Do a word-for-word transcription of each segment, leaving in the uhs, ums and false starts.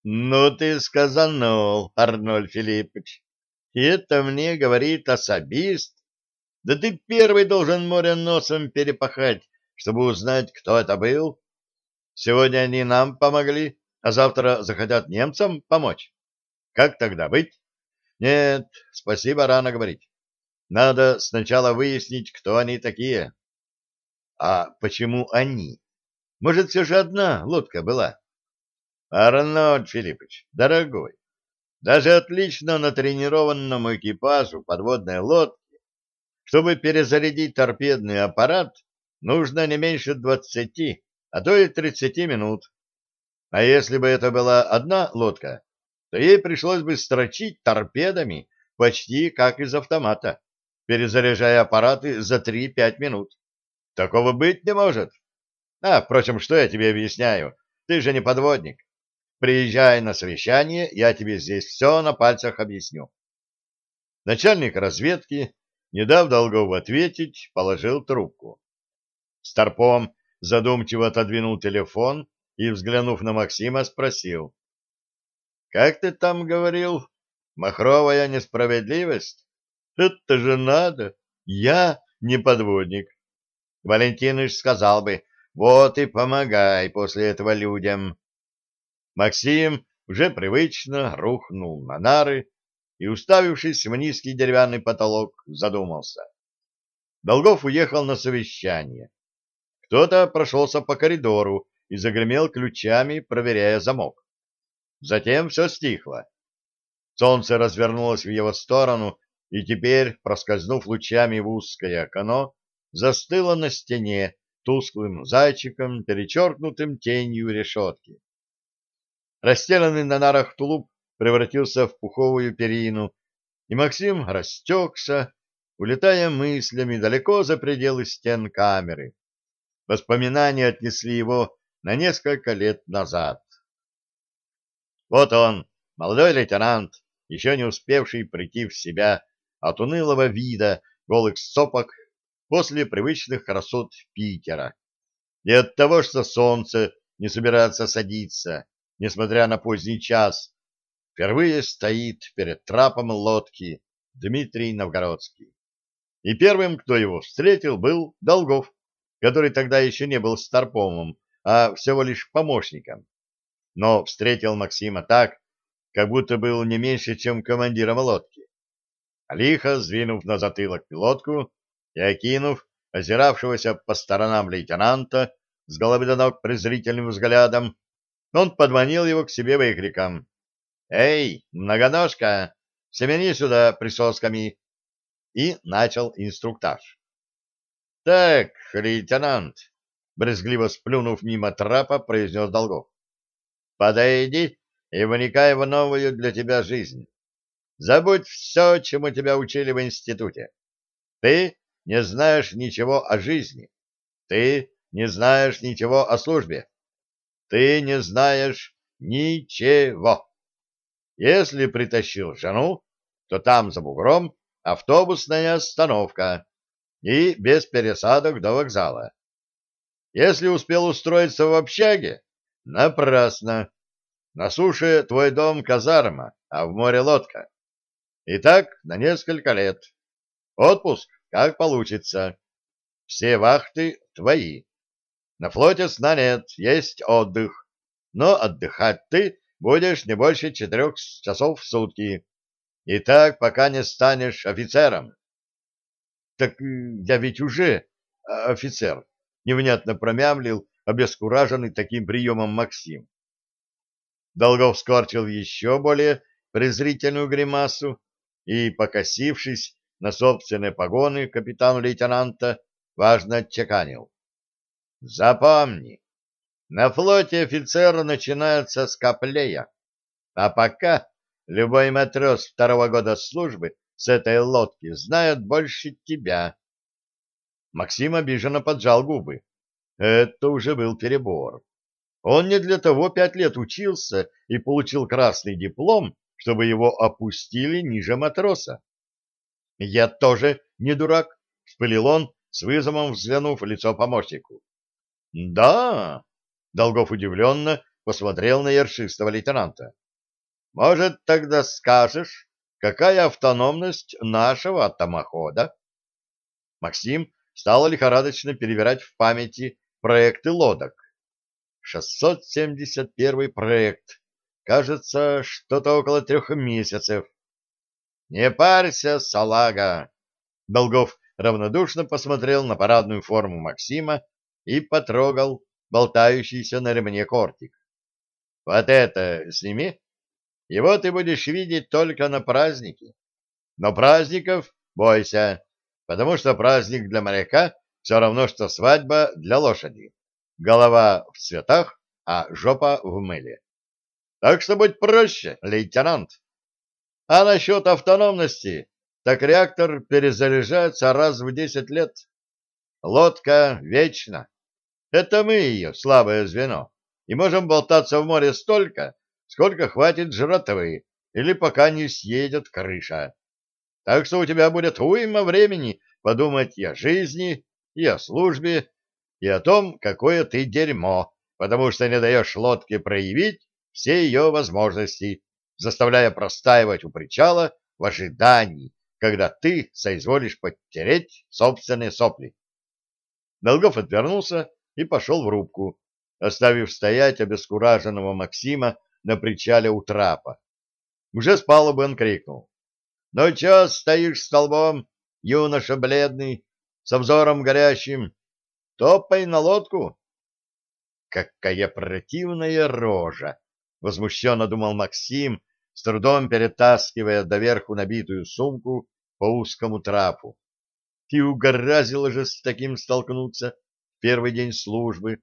Ну, ты сказанул, Арнольд Филиппович. И это мне говорит особист. Да ты первый должен море носом перепахать, чтобы узнать, кто это был. Сегодня они нам помогли, а завтра захотят немцам помочь. Как тогда быть? Нет, спасибо, рано говорить. Надо сначала выяснить, кто они такие. А почему они? Может, все же одна лодка была? Арнольд Филиппович, дорогой, даже отлично натренированному экипажу подводной лодки, чтобы перезарядить торпедный аппарат, нужно не меньше двадцати, а то и тридцати минут. А если бы это была одна лодка, то ей пришлось бы строчить торпедами почти как из автомата, перезаряжая аппараты за три-пять минут. Такого быть не может. А, впрочем, что я тебе объясняю? Ты же не подводник. Приезжай на совещание, я тебе здесь все на пальцах объясню. Начальник разведки, не дав Долгову ответить, положил трубку. Старпом задумчиво отодвинул телефон и, взглянув на Максима, спросил. — Как ты там говорил? Махровая несправедливость? Это же надо! Я не подводник. Валентиныч сказал бы, вот и помогай после этого людям. Максим уже привычно рухнул на нары и, уставившись в низкий деревянный потолок, задумался. Долгов уехал на совещание. Кто-то прошелся по коридору и загремел ключами, проверяя замок. Затем все стихло. Солнце развернулось в его сторону и теперь, проскользнув лучами в узкое окно, застыло на стене тусклым зайчиком, перечеркнутым тенью решетки. Расстеленный на нарах тулуп превратился в пуховую перину, и Максим растекся, улетая мыслями далеко за пределы стен камеры. Воспоминания отнесли его на несколько лет назад. Вот он, молодой лейтенант, еще не успевший прийти в себя от унылого вида голых сопок после привычных красот Питера, и от того, что солнце не собирается садиться, несмотря на поздний час, впервые стоит перед трапом лодки Дмитрий Новгородский. И первым, кто его встретил, был Долгов, который тогда еще не был старпомом, а всего лишь помощником. Но встретил Максима так, как будто был не меньше, чем командиром лодки. Лихо сдвинув на затылок пилотку и окинув озиравшегося по сторонам лейтенанта с головы до ног презрительным взглядом, он подманил его к себе выкриком: «Эй, многоножка, семени сюда присосками!» и начал инструктаж. «Так, лейтенант», — брезгливо сплюнув мимо трапа, произнес Долгов, — «подойди и вникай в новую для тебя жизнь. Забудь все, чему тебя учили в институте. Ты не знаешь ничего о жизни. Ты не знаешь ничего о службе. Ты не знаешь ничего. Если притащил жену, то там за бугром автобусная остановка и без пересадок до вокзала. Если успел устроиться в общаге, напрасно. На суше твой дом казарма, а в море лодка. И так на несколько лет. Отпуск как получится. Все вахты твои. На флоте сна нет, есть отдых. Но отдыхать ты будешь не больше четырех часов в сутки. И так, пока не станешь офицером. — Так я ведь уже офицер, — невнятно промямлил обескураженный таким приемом Максим. Долгов скорчил еще более презрительную гримасу и, покосившись на собственные погоны капитану-лейтенанта, важно отчеканил: «Запомни, на флоте офицер начинается с каплея, а пока любой матрос второго года службы с этой лодки знает больше тебя». Максим обиженно поджал губы. Это уже был перебор. Он не для того пять лет учился и получил красный диплом, чтобы его опустили ниже матроса. «Я тоже не дурак», — вспылил он, с вызовом взглянув в лицо помощнику. «Да», — Долгов удивленно посмотрел на ершистого лейтенанта. Может, тогда скажешь, какая автономность нашего томохода? Максим стал лихорадочно перебирать в памяти проекты лодок. шестьсот семьдесят первый проект. Кажется, что-то около трех месяцев. Не парься, салага. Долгов равнодушно посмотрел на парадную форму Максима и потрогал болтающийся на ремне кортик. Вот это сними. Его ты будешь видеть только на празднике. Но праздников бойся, потому что праздник для моряка все равно, что свадьба для лошади. Голова в цветах, а жопа в мыле. Так что будь проще, лейтенант. А насчет автономности, так реактор перезаряжается раз в десять лет. Лодка вечна. Это мы ее, слабое звено, и можем болтаться в море столько, сколько хватит жратвы, или пока не съедет крыша. Так что у тебя будет уйма времени подумать и о жизни, и о службе, и о том, какое ты дерьмо, потому что не даешь лодке проявить все ее возможности, заставляя простаивать у причала в ожидании, когда ты соизволишь подтереть собственные сопли. Долгов отвернулся и пошел в рубку, оставив стоять обескураженного Максима на причале у трапа. Уже с палубы он крикнул: «Ну чё стоишь столбом, юноша бледный, с взором горящим? Топай на лодку!» «Какая противная рожа!» — возмущенно думал Максим, с трудом перетаскивая доверху набитую сумку по узкому трапу. И угораздило же с таким столкнуться в первый день службы.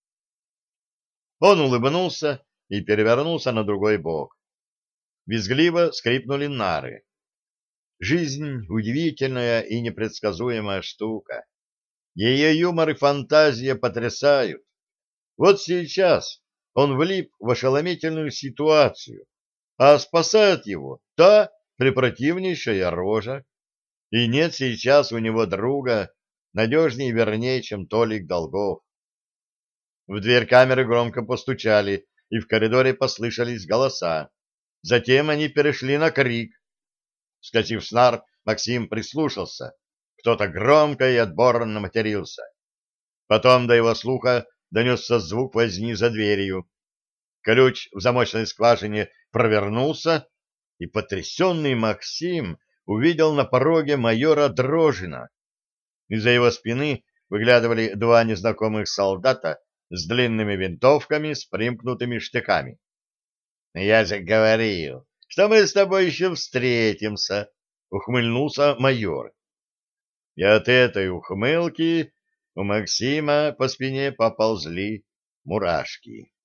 Он улыбнулся и перевернулся на другой бок. Визгливо скрипнули нары. Жизнь — удивительная и непредсказуемая штука. Ее юмор и фантазия потрясают. Вот сейчас он влип в ошеломительную ситуацию, а спасает его та препротивнейшая рожа. И нет сейчас у него друга надежнее и вернее, чем Толик Долгов. В дверь камеры громко постучали, и в коридоре послышались голоса. Затем они перешли на крик. Скосив снар, Максим прислушался. Кто-то громко и отборно матерился. Потом до его слуха донесся звук возни за дверью. Ключ в замочной скважине провернулся, и потрясенный Максим увидел на пороге майора Дрожина. Из-за его спины выглядывали два незнакомых солдата с длинными винтовками с примкнутыми штыками. — Я же говорил, что мы с тобой еще встретимся, — ухмыльнулся майор. И от этой ухмылки у Максима по спине поползли мурашки.